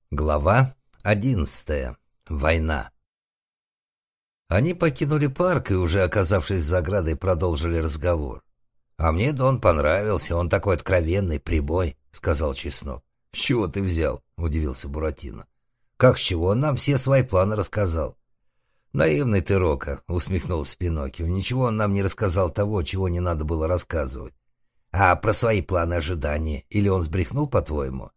Глава 11. Война. Они покинули парк и, уже оказавшись за оградой, продолжили разговор. «А мне Дон понравился, он такой откровенный, прибой», — сказал Чеснок. «С чего ты взял?» — удивился Буратино. «Как с чего? Он нам все свои планы рассказал». «Наивный ты, Рока», — усмехнулся Пиноккио. «Ничего он нам не рассказал того, чего не надо было рассказывать». «А про свои планы ожидания? Или он сбрехнул, по-твоему?»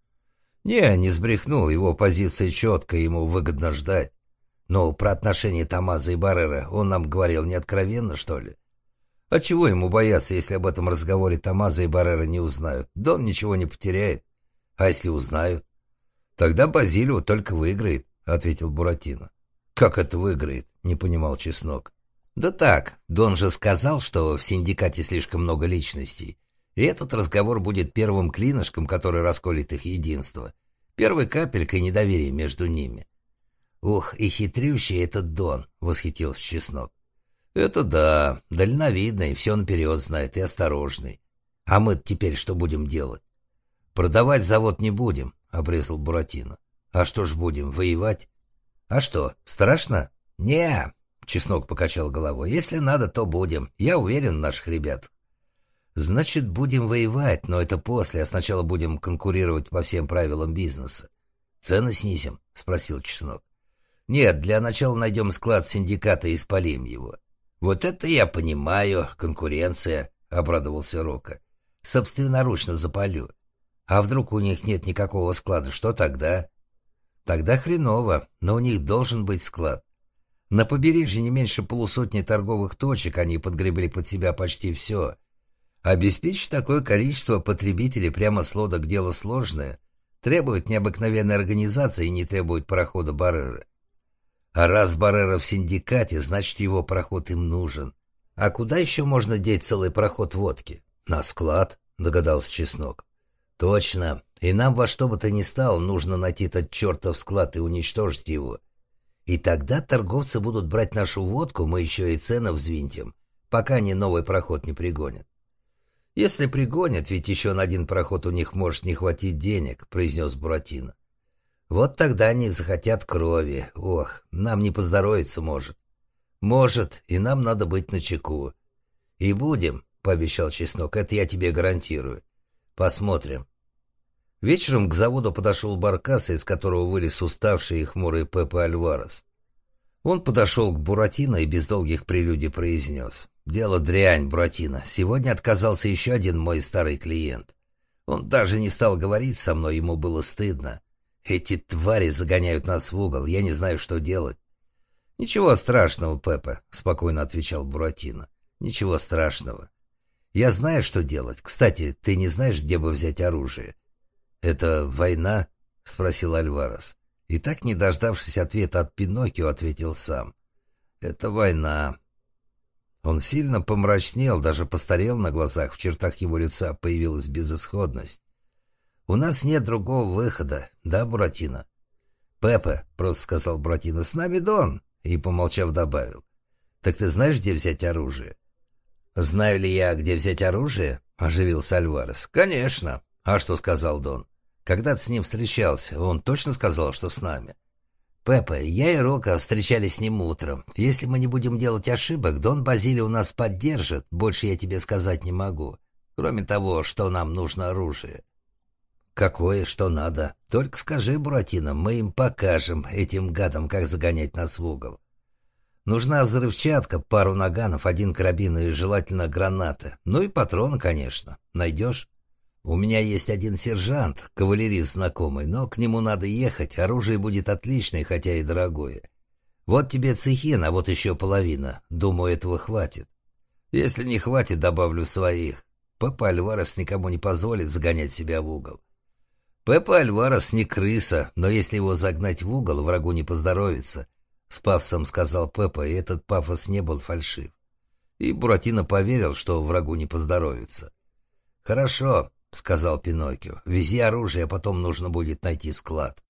Не сбрехнул, его позиция четкая, ему выгодно ждать. Но про отношения Томмазо и Баррера он нам говорил не откровенно, что ли? А чего ему бояться, если об этом разговоре Томмазо и Баррера не узнают? Дон ничего не потеряет. А если узнают? Тогда Базилио только выиграет, ответил Буратино. Как это выиграет? Не понимал Чеснок. Да так, Дон же сказал, что в синдикате слишком много личностей. И этот разговор будет первым клинышком, который расколет их единство. Первой капелькой недоверия между ними. «Ух, и хитрющий этот Дон!» — восхитился Чеснок. «Это да, дальновидный, все наперед знает и осторожный. А мы теперь что будем делать?» «Продавать завод не будем», — обрезал Буратино. «А что ж будем, воевать?» «А что, страшно?» «Не-а», Чеснок покачал головой. «Если надо, то будем. Я уверен в наших ребятах». «Значит, будем воевать, но это после, а сначала будем конкурировать по всем правилам бизнеса. Цены снизим?» — спросил Чеснок. «Нет, для начала найдем склад синдиката и спалим его». «Вот это я понимаю, конкуренция», — обрадовался Рока. «Собственноручно запалю. А вдруг у них нет никакого склада, что тогда?» «Тогда хреново, но у них должен быть склад. На побережье не меньше полусотни торговых точек, они подгребли под себя почти все». Обеспечить такое количество потребителей прямо с лодок дело сложное, требует необыкновенной организации и не требует парохода Баррера. А раз Баррера в синдикате, значит, его пароход им нужен. А куда еще можно деть целый пароход водки? На склад, догадался Чеснок. Точно, и нам во что бы то ни стало нужно найти этот чертов склад и уничтожить его. И тогда торговцы будут брать нашу водку, мы еще и цены взвинтим, пока они новый пароход не пригонят. «Если пригонят, ведь еще на один пароход у них может не хватить денег», — произнес Буратино. «Вот тогда они захотят крови. Ох, нам не поздоровится может». «Может, и нам надо быть начеку». «И будем», — пообещал Чеснок, — «это я тебе гарантирую. Посмотрим». Вечером к заводу подошел баркас, из которого вылез уставший и хмурый Пепе Альварес. Он подошел к Буратино и без долгих прелюдий произнес: «Дело дрянь, Буратино. Сегодня отказался еще один мой старый клиент. Он даже не стал говорить со мной, ему было стыдно. Эти твари загоняют нас в угол, я не знаю, что делать». «Ничего страшного, Пепе», — спокойно отвечал Буратино. «Ничего страшного. Я знаю, что делать. Кстати, ты не знаешь, где бы взять оружие?» «Это война?» — спросил Альварес. И так, не дождавшись ответа от Пиноккио, ответил сам. «Это война». Он сильно помрачнел, даже постарел на глазах, в чертах его лица появилась безысходность. «У нас нет другого выхода, да, Буратино?» «Пепе», — просто сказал Буратино, — «с нами Дон», и, помолчав, добавил: «Так ты знаешь, где взять оружие?» «Знаю ли я, где взять оружие?» — оживился Альварес. «Конечно. А что сказал Дон? Когда ты с ним встречался, он точно сказал, что с нами?» «Пепе, я и Рока встречались с ним утром. Если мы не будем делать ошибок, Дон Базилио нас поддержит. Больше я тебе сказать не могу. Кроме того, что нам нужно оружие». «Какое, что надо? Только скажи, Буратино, мы им покажем, этим гадам, как загонять нас в угол. Нужна взрывчатка, пару наганов, один карабин и желательно гранаты. Ну и патроны, конечно. Найдешь?» «У меня есть один сержант, кавалерист знакомый, но к нему надо ехать, оружие будет отличное, хотя и дорогое. Вот тебе цехин, а вот еще половина. Думаю, этого хватит. Если не хватит, добавлю своих. Пепе Альварес никому не позволит загонять себя в угол». «Пепе Альварес не крыса, но если его загнать в угол, врагу не поздоровится», — с пафосом сказал Пепе, и этот пафос не был фальшив. И Буратино поверил, что врагу не поздоровится. «Хорошо», — сказал Пиноккио. «Вези оружие, а потом нужно будет найти склад».